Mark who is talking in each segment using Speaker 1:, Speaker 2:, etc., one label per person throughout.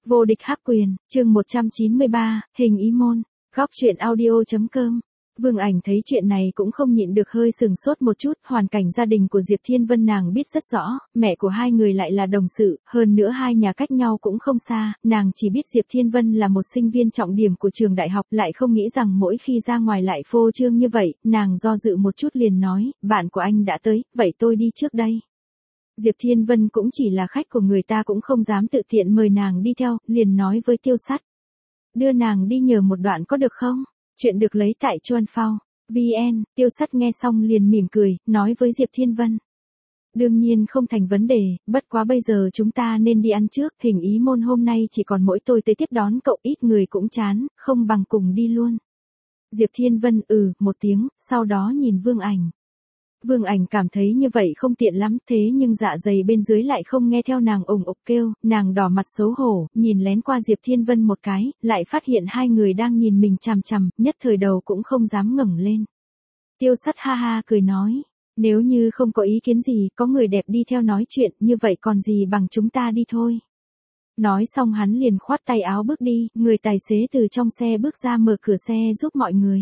Speaker 1: Vô địch hắc quyền, chương 193, hình ý môn, góc truyện audio.com. Vương Ảnh thấy chuyện này cũng không nhịn được hơi sừng sốt một chút, hoàn cảnh gia đình của Diệp Thiên Vân nàng biết rất rõ, mẹ của hai người lại là đồng sự, hơn nữa hai nhà cách nhau cũng không xa, nàng chỉ biết Diệp Thiên Vân là một sinh viên trọng điểm của trường đại học, lại không nghĩ rằng mỗi khi ra ngoài lại phô trương như vậy, nàng do dự một chút liền nói, bạn của anh đã tới, vậy tôi đi trước đây. Diệp Thiên Vân cũng chỉ là khách của người ta cũng không dám tự tiện mời nàng đi theo, liền nói với Tiêu Sắt. Đưa nàng đi nhờ một đoạn có được không? Chuyện được lấy tại Chuan Phao. VN, Tiêu Sắt nghe xong liền mỉm cười, nói với Diệp Thiên Vân. Đương nhiên không thành vấn đề, bất quá bây giờ chúng ta nên đi ăn trước, hình ý môn hôm nay chỉ còn mỗi tôi tới tiếp đón cậu, ít người cũng chán, không bằng cùng đi luôn. Diệp Thiên Vân một tiếng, sau đó nhìn Vương Ảnh. Vương Ảnh cảm thấy như vậy không tiện lắm, thế nhưng dạ dày bên dưới lại không nghe theo nàng ủng ục kêu, nàng đỏ mặt xấu hổ, nhìn lén qua Diệp Thiên Vân một cái, lại phát hiện hai người đang nhìn mình chằm chằm, nhất thời đầu cũng không dám ngẩng lên. Tiêu Sắt ha ha cười nói, nếu như không có ý kiến gì, có người đẹp đi theo nói chuyện, như vậy còn gì bằng chúng ta đi thôi. Nói xong hắn liền khoát tay áo bước đi, người tài xế từ trong xe bước ra mở cửa xe giúp mọi người.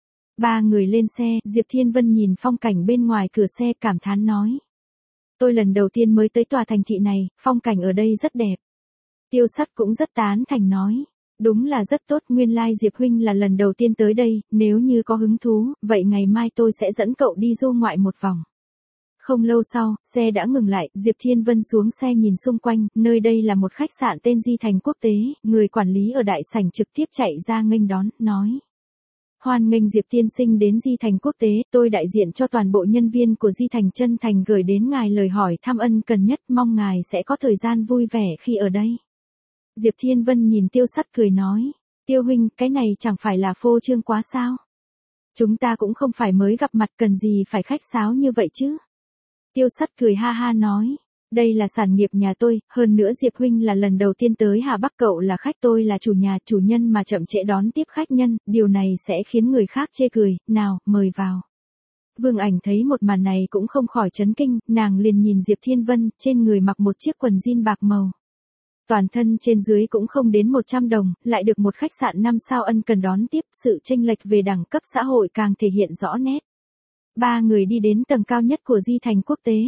Speaker 1: Ba người lên xe, Diệp Thiên Vân nhìn phong cảnh bên ngoài cửa xe cảm thán nói. Tôi lần đầu tiên mới tới tòa thành thị này, phong cảnh ở đây rất đẹp. Tiêu Sắt cũng rất tán thành nói. Đúng là rất tốt, nguyên lai Diệp huynh là lần đầu tiên tới đây, nếu như có hứng thú, vậy ngày mai tôi sẽ dẫn cậu đi du ngoại một vòng. Không lâu sau, xe đã ngừng lại, Diệp Thiên Vân xuống xe nhìn xung quanh, nơi đây là một khách sạn tên Di Thành Quốc tế, người quản lý ở đại sảnh trực tiếp chạy ra nghênh đón, nói. Hoan nghênh Diệp tiên sinh đến Di Thành Quốc tế, tôi đại diện cho toàn bộ nhân viên của Di Thành chân thành gửi đến ngài lời hỏi thăm ân cần nhất, mong ngài sẽ có thời gian vui vẻ khi ở đây. Diệp Thiên Vân nhìn Tiêu Sắt cười nói, Tiêu huynh, cái này chẳng phải là phô trương quá sao? Chúng ta cũng không phải mới gặp mặt, cần gì phải khách sáo như vậy chứ? Tiêu Sắt cười ha ha nói. Đây là sản nghiệp nhà tôi, hơn nữa Diệp huynh là lần đầu tiên tới Hà Bắc, cậu là khách, tôi là chủ nhà, chủ nhân mà chậm trễ đón tiếp khách nhân, điều này sẽ khiến người khác chê cười, nào, mời vào. Vương Ảnh thấy một màn này cũng không khỏi chấn kinh, nàng liền nhìn Diệp Thiên Vân, trên người mặc một chiếc quần jean bạc màu. Toàn thân trên dưới cũng không đến 100 đồng, lại được một khách sạn 5 sao ân cần đón tiếp, sự chênh lệch về đẳng cấp xã hội càng thể hiện rõ nét. Ba người đi đến tầng cao nhất của Di Thành Quốc tế.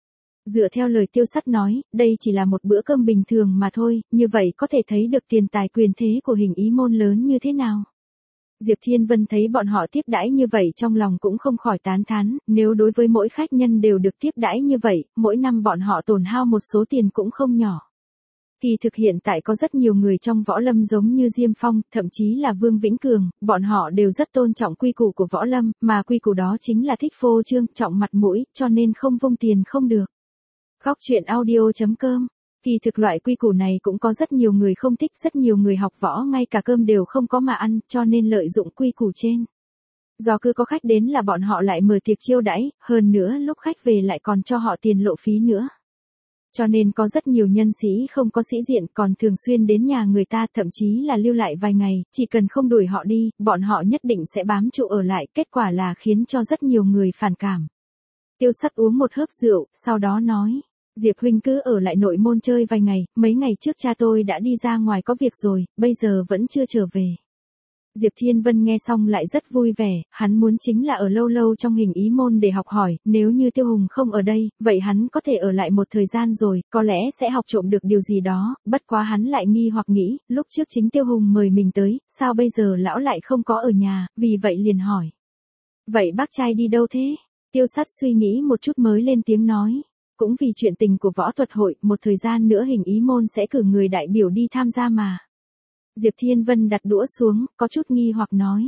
Speaker 1: Dựa theo lời Tiêu Sắt nói, đây chỉ là một bữa cơm bình thường mà thôi, như vậy có thể thấy được tiền tài quyền thế của hình ý môn lớn như thế nào. Diệp Thiên Vân thấy bọn họ tiếp đãi như vậy trong lòng cũng không khỏi tán thán, nếu đối với mỗi khách nhân đều được tiếp đãi như vậy, mỗi năm bọn họ tổn hao một số tiền cũng không nhỏ. Kỳ thực hiện tại có rất nhiều người trong võ lâm giống như Diêm Phong, thậm chí là Vương Vĩnh Cường, bọn họ đều rất tôn trọng quy củ của võ lâm, mà quy củ đó chính là thích phô trương, trọng mặt mũi, cho nên không vung tiền không được. Góc truyện audio.com. Kỳ thực loại quy củ này cũng có rất nhiều người không thích, rất nhiều người học võ ngay cả cơm đều không có mà ăn, cho nên lợi dụng quy củ trên. Do cứ có khách đến là bọn họ lại mở tiệc chiêu đãi, hơn nữa lúc khách về lại còn cho họ tiền lộ phí nữa. Cho nên có rất nhiều nhân sĩ không có sĩ diện còn thường xuyên đến nhà người ta, thậm chí là lưu lại vài ngày, chỉ cần không đuổi họ đi, bọn họ nhất định sẽ bám trụ ở lại, kết quả là khiến cho rất nhiều người phản cảm. Tiêu Sắt uống một hớp rượu, sau đó nói. Diệp huynh cứ ở lại nội môn chơi vài ngày, mấy ngày trước cha tôi đã đi ra ngoài có việc rồi, bây giờ vẫn chưa trở về. Diệp Thiên Vân nghe xong lại rất vui vẻ, hắn muốn chính là ở lâu lâu trong hình ý môn để học hỏi, nếu như Tiêu Hùng không ở đây, vậy hắn có thể ở lại một thời gian rồi, có lẽ sẽ học trộm được điều gì đó, bất quá hắn lại nghi hoặc nghĩ, lúc trước chính Tiêu Hùng mời mình tới, sao bây giờ lão lại không có ở nhà, vì vậy liền hỏi. Vậy bác trai đi đâu thế? Tiêu Sắt suy nghĩ một chút mới lên tiếng nói. Cũng vì chuyện tình của võ thuật hội, một thời gian nữa hình ý môn sẽ cử người đại biểu đi tham gia mà. Diệp Thiên Vân đặt đũa xuống, có chút nghi hoặc nói.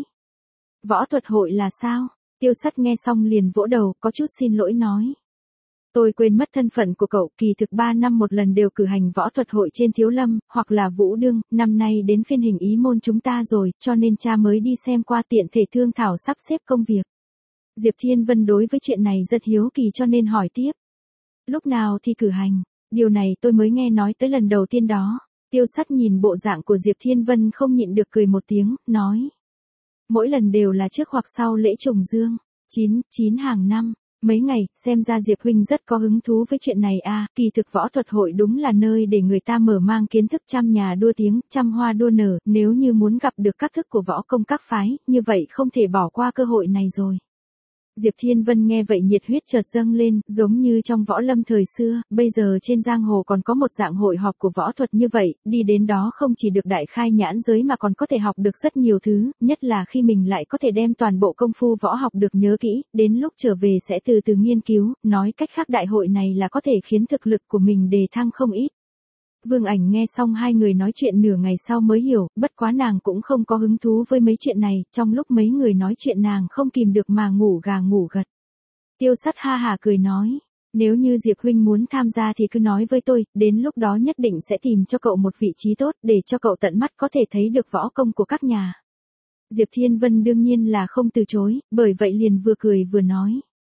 Speaker 1: Võ thuật hội là sao? Tiêu Sắt nghe xong liền vỗ đầu, có chút xin lỗi nói. Tôi quên mất thân phận của cậu, kỳ thực 3 năm một lần đều cử hành võ thuật hội trên Thiếu Lâm, hoặc là Vũ Đương, năm nay đến phiên hình ý môn chúng ta rồi, cho nên cha mới đi xem qua tiện thể thương thảo sắp xếp công việc. Diệp Thiên Vân đối với chuyện này rất hiếu kỳ cho nên hỏi tiếp. Lúc nào thì cử hành, điều này tôi mới nghe nói tới lần đầu tiên đó. Tiêu Sắt nhìn bộ dạng của Diệp Thiên Vân không nhịn được cười một tiếng, nói. Mỗi lần đều là trước hoặc sau lễ trùng dương, 9 hàng năm, Mấy ngày, xem ra Diệp huynh rất có hứng thú với chuyện này à, kỳ thực võ thuật hội đúng là nơi để người ta mở mang kiến thức, trăm nhà đua tiếng, trăm hoa đua nở, nếu như muốn gặp được các thức của võ công các phái, như vậy không thể bỏ qua cơ hội này rồi. Diệp Thiên Vân nghe vậy nhiệt huyết chợt dâng lên, giống như trong võ lâm thời xưa, bây giờ trên giang hồ còn có một dạng hội họp của võ thuật như vậy, đi đến đó không chỉ được đại khai nhãn giới mà còn có thể học được rất nhiều thứ, nhất là khi mình lại có thể đem toàn bộ công phu võ học được nhớ kỹ, đến lúc trở về sẽ từ từ nghiên cứu, nói cách khác đại hội này là có thể khiến thực lực của mình đề thăng không ít. Vương Ảnh nghe xong hai người nói chuyện nửa ngày sau mới hiểu, bất quá nàng cũng không có hứng thú với mấy chuyện này, trong lúc mấy người nói chuyện nàng không kìm được mà ngủ gà ngủ gật. Tiêu Sắt ha hả cười nói, nếu như Diệp huynh muốn tham gia thì cứ nói với tôi, đến lúc đó nhất định sẽ tìm cho cậu một vị trí tốt để cho cậu tận mắt có thể thấy được võ công của các nhà. Diệp Thiên Vân đương nhiên là không từ chối, bởi vậy liền vừa cười vừa nói.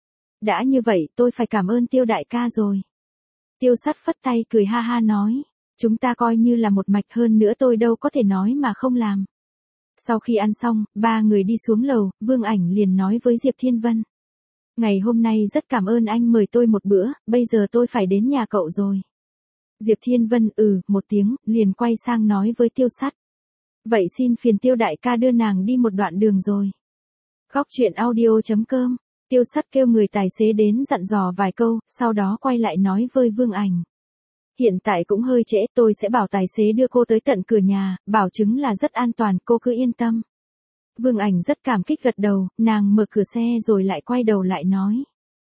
Speaker 1: Đã như vậy tôi phải cảm ơn Tiêu đại ca rồi. Tiêu Sắt phất tay cười ha ha nói. Chúng ta coi như là một mạch, hơn nữa tôi đâu có thể nói mà không làm. Sau khi ăn xong, ba người đi xuống lầu, Vương Ảnh liền nói với Diệp Thiên Vân. Ngày hôm nay rất cảm ơn anh mời tôi một bữa, bây giờ tôi phải đến nhà cậu rồi. Diệp Thiên Vân một tiếng, liền quay sang nói với Tiêu Sắt. Vậy xin phiền Tiêu đại ca đưa nàng đi một đoạn đường rồi. Góc truyện audio.com, Tiêu Sắt kêu người tài xế đến dặn dò vài câu, sau đó quay lại nói với Vương Ảnh. Hiện tại cũng hơi trễ, tôi sẽ bảo tài xế đưa cô tới tận cửa nhà, bảo chứng là rất an toàn, cô cứ yên tâm. Vương Ảnh rất cảm kích gật đầu, nàng mở cửa xe rồi lại quay đầu lại nói.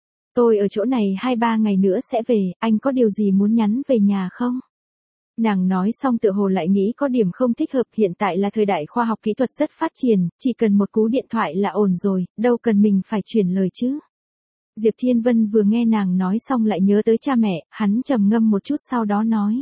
Speaker 1: Tôi ở chỗ này 2-3 ngày nữa sẽ về, anh có điều gì muốn nhắn về nhà không? Nàng nói xong tựa hồ lại nghĩ có điểm không thích hợp, hiện tại là thời đại khoa học kỹ thuật rất phát triển, chỉ cần một cú điện thoại là ổn rồi, đâu cần mình phải chuyển lời chứ. Diệp Thiên Vân vừa nghe nàng nói xong lại nhớ tới cha mẹ, hắn trầm ngâm một chút sau đó nói.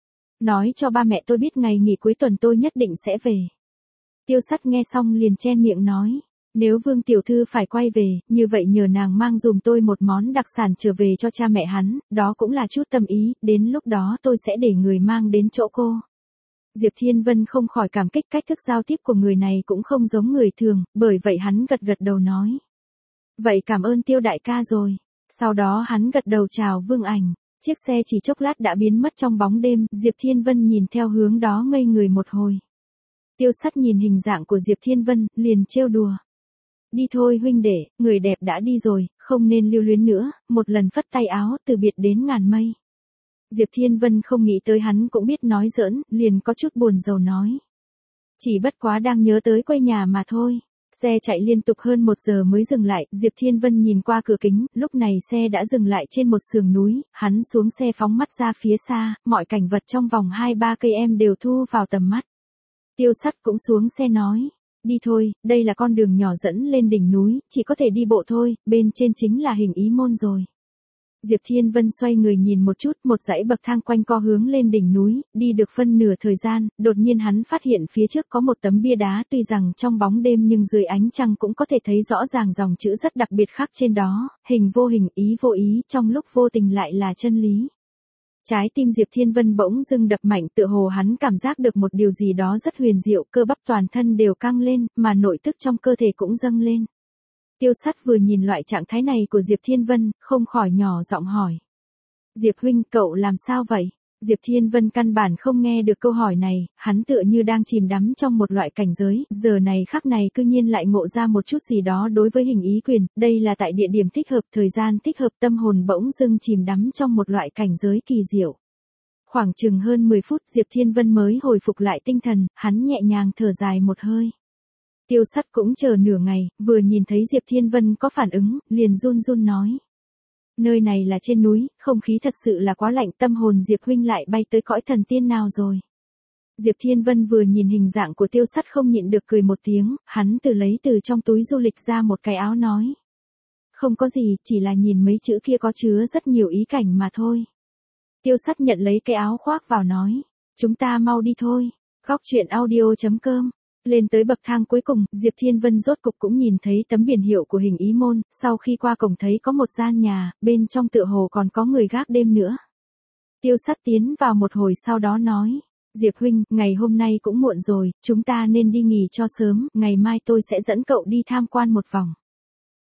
Speaker 1: Nói cho ba mẹ tôi biết ngày nghỉ cuối tuần tôi nhất định sẽ về. Tiêu Sắt nghe xong liền chen miệng nói. Nếu Vương tiểu thư phải quay về, như vậy nhờ nàng mang dùm tôi một món đặc sản trở về cho cha mẹ hắn, đó cũng là chút tâm ý, đến lúc đó tôi sẽ để người mang đến chỗ cô. Diệp Thiên Vân không khỏi cảm kích, cách thức giao tiếp của người này cũng không giống người thường, bởi vậy hắn gật gật đầu nói. Vậy cảm ơn Tiêu đại ca rồi. Sau đó hắn gật đầu chào Vương Ảnh. Chiếc xe chỉ chốc lát đã biến mất trong bóng đêm, Diệp Thiên Vân nhìn theo hướng đó ngây người một hồi. Tiêu Sắt nhìn hình dạng của Diệp Thiên Vân, liền trêu đùa. Đi thôi huynh đệ, người đẹp đã đi rồi, không nên lưu luyến nữa, một lần phất tay áo từ biệt đến ngàn mây. Diệp Thiên Vân không nghĩ tới hắn cũng biết nói giỡn, liền có chút buồn rầu nói. Chỉ bất quá đang nhớ tới quê nhà mà thôi. Xe chạy liên tục hơn 1 giờ mới dừng lại, Diệp Thiên Vân nhìn qua cửa kính, lúc này xe đã dừng lại trên một sườn núi, hắn xuống xe phóng mắt ra phía xa, mọi cảnh vật trong vòng 2-3 cây em đều thu vào tầm mắt. Tiêu Sắt cũng xuống xe nói, đi thôi, đây là con đường nhỏ dẫn lên đỉnh núi, chỉ có thể đi bộ thôi, bên trên chính là Hình Ý Môn rồi. Diệp Thiên Vân xoay người nhìn một chút, một dãy bậc thang quanh co hướng lên đỉnh núi, đi được phân nửa thời gian, đột nhiên hắn phát hiện phía trước có một tấm bia đá, tuy rằng trong bóng đêm nhưng dưới ánh trăng cũng có thể thấy rõ ràng dòng chữ rất đặc biệt khắc trên đó, hình vô hình, ý vô ý, trong lúc vô tình lại là chân lý. Trái tim Diệp Thiên Vân bỗng dưng đập mạnh, tựa hồ hắn cảm giác được một điều gì đó rất huyền diệu, cơ bắp toàn thân đều căng lên, mà nội tức trong cơ thể cũng dâng lên. Tiêu Sắt vừa nhìn loại trạng thái này của Diệp Thiên Vân, không khỏi nhỏ giọng hỏi. Diệp huynh, cậu làm sao vậy? Diệp Thiên Vân căn bản không nghe được câu hỏi này, hắn tựa như đang chìm đắm trong một loại cảnh giới, giờ này khắc này cư nhiên lại ngộ ra một chút gì đó đối với Hình Ý Quyền, đây là tại địa điểm thích hợp, thời gian thích hợp, tâm hồn bỗng dưng chìm đắm trong một loại cảnh giới kỳ diệu. Khoảng chừng hơn 10 phút Diệp Thiên Vân mới hồi phục lại tinh thần, hắn nhẹ nhàng thở dài một hơi. Tiêu Sắt cũng chờ nửa ngày, vừa nhìn thấy Diệp Thiên Vân có phản ứng, liền run run nói. Nơi này là trên núi, không khí thật sự là quá lạnh, tâm hồn Diệp huynh lại bay tới cõi thần tiên nào rồi. Diệp Thiên Vân vừa nhìn hình dạng của Tiêu Sắt không nhịn được cười một tiếng, hắn lấy từ trong túi du lịch ra một cái áo nói. Không có gì, chỉ là nhìn mấy chữ kia có chứa rất nhiều ý cảnh mà thôi. Tiêu Sắt nhận lấy cái áo khoác vào nói. Chúng ta mau đi thôi. Góc truyện audio.com. Lên tới bậc thang cuối cùng, Diệp Thiên Vân rốt cục cũng nhìn thấy tấm biển hiệu của Hình Ý Môn, sau khi qua cổng thấy có một gian nhà, bên trong tựa hồ còn có người gác đêm nữa. Tiêu Sắt tiến vào một hồi sau đó nói, Diệp huynh, ngày hôm nay cũng muộn rồi, chúng ta nên đi nghỉ cho sớm, ngày mai tôi sẽ dẫn cậu đi tham quan một vòng.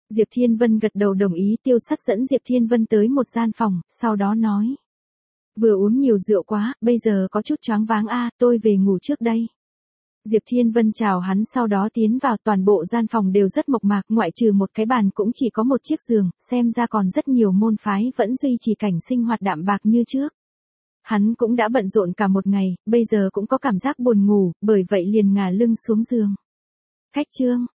Speaker 1: Diệp Thiên Vân gật đầu đồng ý. Tiêu Sắt dẫn Diệp Thiên Vân tới một gian phòng, sau đó nói. Vừa uống nhiều rượu quá, bây giờ có chút choáng váng tôi về ngủ trước đây. Diệp Thiên Vân chào hắn sau đó tiến vào. Toàn bộ gian phòng đều rất mộc mạc, ngoại trừ một cái bàn cũng chỉ có một chiếc giường, xem ra còn rất nhiều môn phái vẫn duy trì cảnh sinh hoạt đạm bạc như trước. Hắn cũng đã bận rộn cả một ngày, bây giờ cũng có cảm giác buồn ngủ, bởi vậy liền ngả lưng xuống giường. Khách Trương,